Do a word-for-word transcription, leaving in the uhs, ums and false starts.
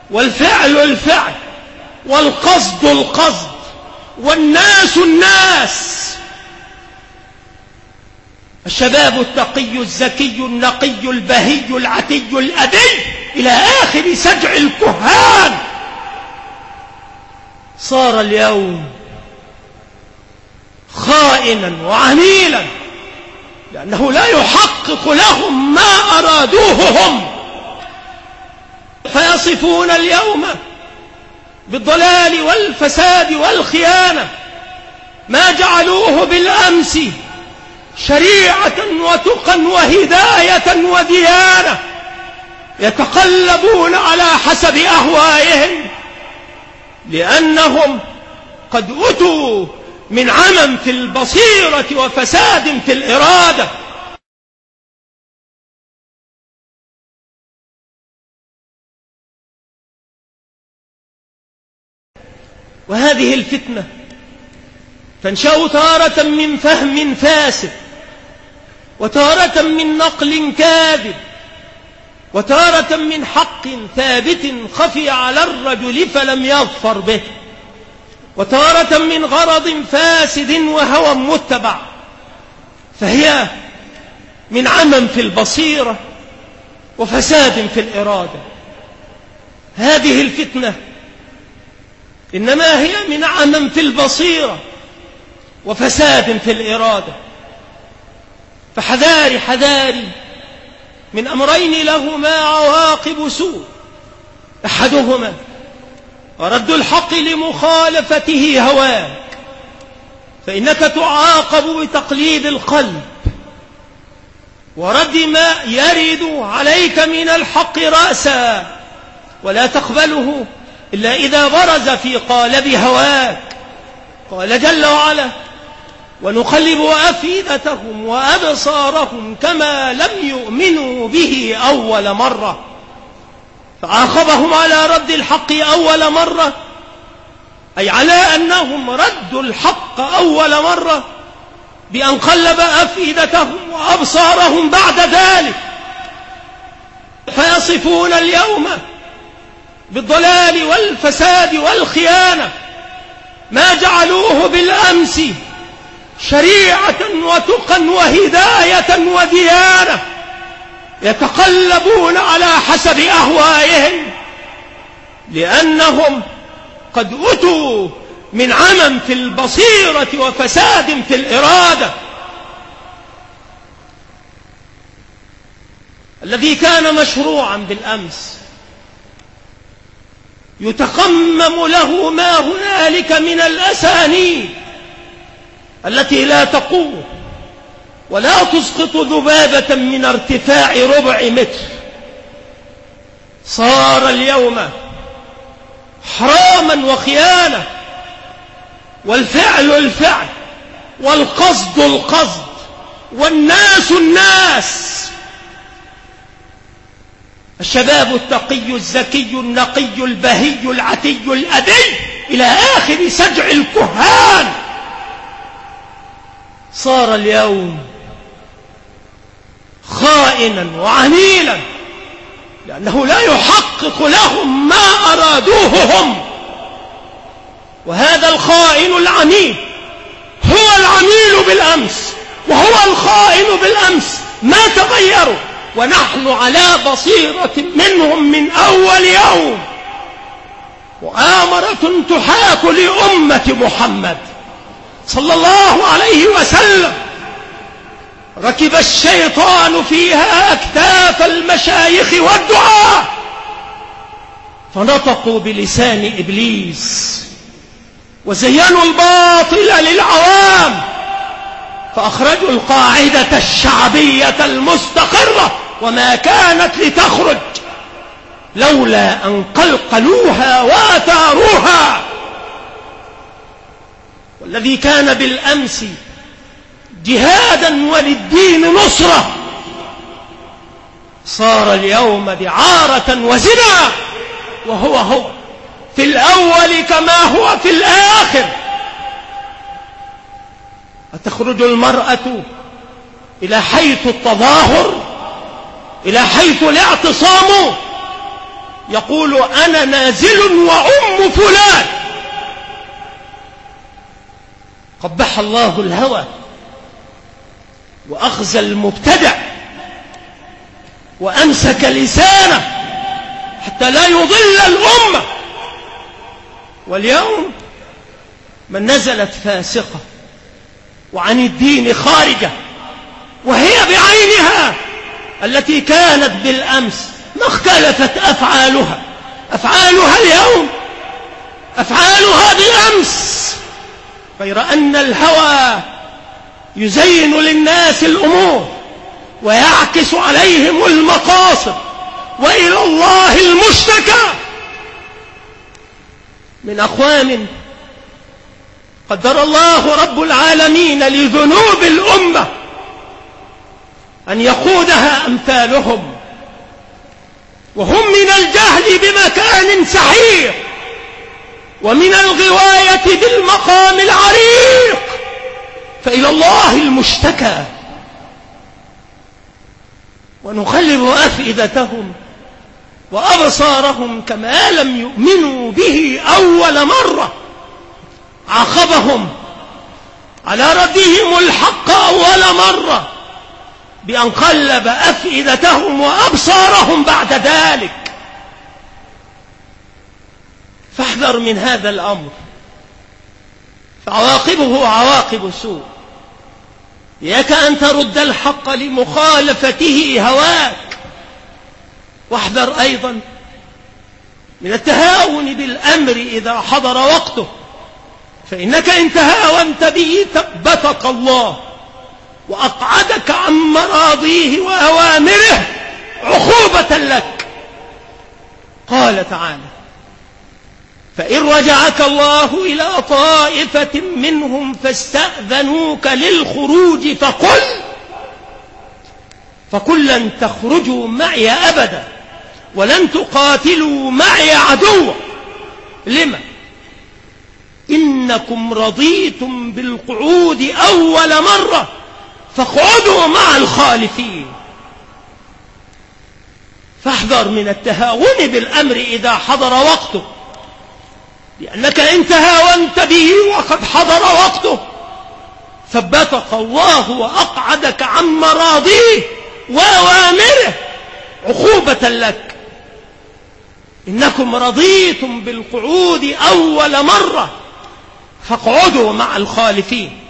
والفعل الفعل والقصد القصد والناس الناس. الشباب التقي الزكي النقي البهي العتي الأدي إلى آخر سجع الكهان. صار اليوم خائنا وعميلا، لأنه لا يحقق لهم ما أرادوه هم، فيصفون اليوم بالضلال والفساد والخيانة ما جعلوه بالأمس شريعة وتقى وهداية وديانة، يتقلبون على حسب أهوائهم، لأنهم قد أتوا من عمى في البصيرة وفساد في الإرادة. وهذه الفتنة تنشأ تارة من فهم فاسد، وتارة من نقل كاذب، وتارة من حق ثابت خفي على الرجل فلم يظفر به، وتارة من غرض فاسد وهوى متبع، فهي من عمى في البصيرة وفساد في الإرادة. هذه الفتنة إنما هي من عمى في البصيرة وفساد في الإرادة. فحذاري حذاري من أمرين لهما عواقب سوء، أحدهما رد الحق لمخالفته هواك، فإنك تعاقب بتقليد القلب ورد ما يرد عليك من الحق رأسا، ولا تقبله إلا إذا برز في قالب هواك. قال جل وعلا: ونقلب أفئدتهم وأبصارهم كما لم يؤمنوا به أول مرة. فعاقبهم على رد الحق أول مرة، أي على أنهم ردوا الحق أول مرة بأن قلب أفئدتهم وأبصارهم بعد ذلك. فيصفون اليوم بالضلال والفساد والخيانة ما جعلوه بالأمس شريعة وتقى وهداية وديانة، يتقلبون على حسب أهوائهم، لأنهم قد أتوا من عمى في البصيرة وفساد في الإرادة. الذي كان مشروعا بالأمس يتقمم له ما هنالك من الأسانيد التي لا تقوم ولا تسقط ذبابة من ارتفاع ربع متر. صار اليوم حراما وخيانة، والفعل الفعل والقصد القصد والناس الناس. الشباب التقي الزكي النقي البهي العتي الأدي إلى آخر سجع الكهان. صار اليوم خائنا وعميلا، لأنه لا يحقق لهم ما أرادوه هم. وهذا الخائن العميل هو العميل بالأمس وهو الخائن بالأمس، ما تغيروا، ونحن على بصيرة منهم من أول يوم. مؤامرة تحاك لأمة محمد صلى الله عليه وسلم، ركب الشيطان فيها أكتاف المشايخ والدعاة، فنطقوا بلسان إبليس وزينوا الباطل للعوام، فأخرجوا القاعدة الشعبية المستقرة وما كانت لتخرج لولا أن قلقلوها وآثاروها. والذي كان بالأمس جهادا وللدين نصرة صار اليوم دعارة وزنا، وهو هو في الأول كما هو في الآخر. أتخرج المرأة إلى حيث التظاهر، إلى حيث الاعتصام، يقول أنا نازل وأم فلان. قبح الله الهوى وأخزى المبتدع وأمسك لسانه حتى لا يضل الأمة. واليوم من نزلت فاسقة وعن الدين خارجة، وهي بعينها التي كانت بالأمس ما اختلفت أفعالها أفعالها اليوم أفعالها بالأمس، غير أن الهوى يزين للناس الأمور ويعكس عليهم المقاصد، وإلى الله المشتكى من أقوام قدر الله رب العالمين لذنوب الأمة أن يقودها أمثالهم، وهم من الجهل بمكان سحيق ومن الغواية بالمقام العريق، فإلى الله المشتكى. ونقلب أفئدتهم وأبصارهم كما لم يؤمنوا به أول مرة، عاقبهم على ردهم الحق أول مرة بأن قلب أفئدتهم وأبصارهم بعد ذلك. فاحذر من هذا الأمر، فعواقبه عواقب سوء. إياك أن ترد الحق لمخالفته هواك. واحذر أيضا من التهاون بالأمر إذا حضر وقته، فإنك إن تهاونت به ثبتك الله وأقعدك عن مراضيه وأوامره عقوبة لك. قال تعالى: فإن رجعك الله إلى طائفة منهم فاستأذنوك للخروج فقل فقل لن تخرجوا معي أبدا ولن تقاتلوا معي عدوا. لما؟ إنكم رضيتم بالقعود أول مرة فاقعدوا مع الخالفين. فاحذر من التهاون بالأمر إذا حضر وقته، لأنك إن تهاونت به وقد حضر وقته ثبتك الله وأقعدك عن مراضيه وأوامره عقوبة لك. إنكم رضيتم بالقعود أول مرة فاقعدوا مع الخالفين.